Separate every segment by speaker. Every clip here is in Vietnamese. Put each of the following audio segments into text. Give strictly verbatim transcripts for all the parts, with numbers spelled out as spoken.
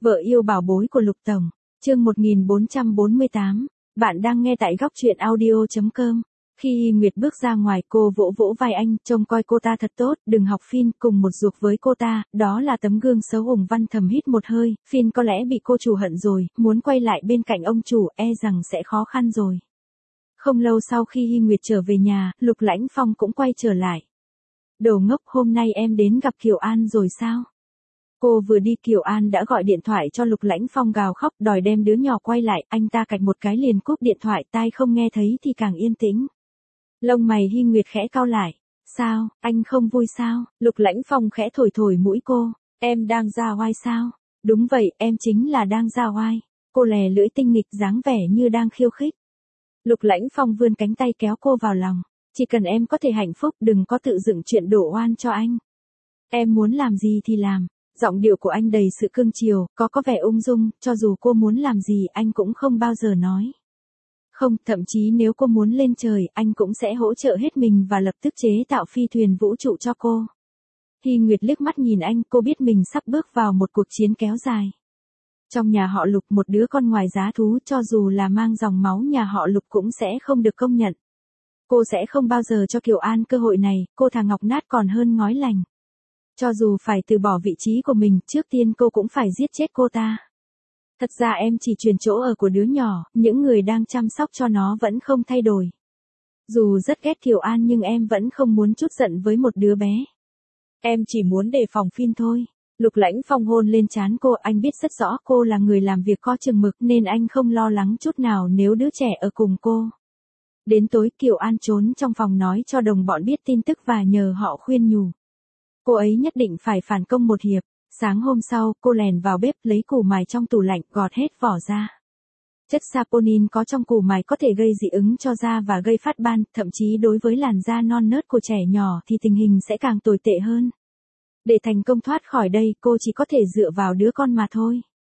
Speaker 1: Vợ yêu bảo bối của Lục Tổng, chương một nghìn bốn trăm bốn mươi tám, bạn đang nghe tại góc truyện audio.com. Khi Hy Nguyệt bước ra ngoài, cô vỗ vỗ vai anh, trông coi cô ta thật tốt, đừng học Phin, cùng một ruột với cô ta, đó là tấm gương xấu. Hùng Văn thầm hít một hơi, Phin có lẽ bị cô chủ hận rồi, muốn quay lại bên cạnh ông chủ, e rằng sẽ khó khăn rồi. Không lâu sau khi Hy Nguyệt trở về nhà, Lục Lãnh Phong cũng quay trở lại. Đồ ngốc, hôm nay em đến gặp Kiều An rồi sao? Cô vừa đi, Kiều An đã gọi điện thoại cho Lục Lãnh Phong gào khóc đòi đem đứa nhỏ quay lại, anh ta cạch một cái liền cúp điện thoại, tai không nghe thấy thì càng yên tĩnh. Lông mày Hy Nguyệt khẽ cau lại. Sao, anh không vui sao? Lục Lãnh Phong khẽ thổi thổi mũi cô. Em đang ra oai sao? Đúng vậy, em chính là đang ra oai. Cô lè lưỡi tinh nghịch, dáng vẻ như đang khiêu khích. Lục Lãnh Phong vươn cánh tay kéo cô vào lòng. Chỉ cần em có thể hạnh phúc, đừng có tự dựng chuyện đổ oan cho anh. Em muốn làm gì thì làm. Giọng điệu của anh đầy sự cương chiều, có có vẻ ung dung, cho dù cô muốn làm gì anh cũng không bao giờ nói. Không, thậm chí nếu cô muốn lên trời, anh cũng sẽ hỗ trợ hết mình và lập tức chế tạo phi thuyền vũ trụ cho cô. Hy Nguyệt liếc mắt nhìn anh, cô biết mình sắp bước vào một cuộc chiến kéo dài. Trong nhà họ Lục, một đứa con ngoài giá thú, cho dù là mang dòng máu nhà họ Lục cũng sẽ không được công nhận. Cô sẽ không bao giờ cho Kiều An cơ hội này, cô thà ngọc nát còn hơn ngói lành. Cho dù phải từ bỏ vị trí của mình, trước tiên cô cũng phải giết chết cô ta. Thật ra em chỉ chuyển chỗ ở của đứa nhỏ, những người đang chăm sóc cho nó vẫn không thay đổi. Dù rất ghét Kiều An nhưng em vẫn không muốn chút giận với một đứa bé. Em chỉ muốn đề phòng Phin thôi. Lục Lãnh Phong hôn lên trán cô, anh biết rất rõ cô là người làm việc có chừng mực nên anh không lo lắng chút nào nếu đứa trẻ ở cùng cô. Đến tối, Kiều An trốn trong phòng nói cho đồng bọn biết tin tức và nhờ họ khuyên nhủ. Cô ấy nhất định phải phản công một hiệp. Sáng hôm sau, cô lèn vào bếp lấy củ mài trong tủ lạnh, gọt hết vỏ ra. Chất saponin có trong củ mài có thể gây dị ứng cho da và gây phát ban, thậm chí đối với làn da non nớt của trẻ nhỏ thì tình hình sẽ càng tồi tệ hơn. Để thành công thoát khỏi đây, cô chỉ có thể dựa vào đứa con mà thôi.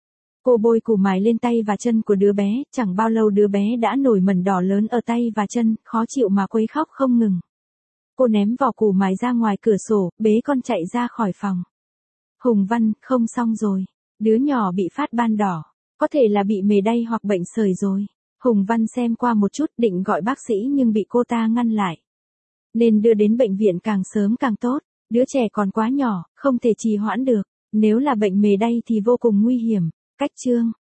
Speaker 1: Cô bôi củ mài lên tay và chân của đứa bé, chẳng bao lâu đứa bé đã nổi mẩn đỏ lớn ở tay và chân, khó chịu mà quấy khóc không ngừng. Cô ném vỏ củ mài ra ngoài cửa sổ, bế con chạy ra khỏi phòng. Hùng Văn, không xong rồi. Đứa nhỏ bị phát ban đỏ. Có thể là bị mề đay hoặc bệnh sởi rồi. Hùng Văn xem qua một chút định gọi bác sĩ nhưng bị cô ta ngăn lại. Nên đưa đến bệnh viện càng sớm càng tốt. Đứa trẻ còn quá nhỏ, không thể trì hoãn được. Nếu là bệnh mề đay thì vô cùng nguy hiểm. Cách chương.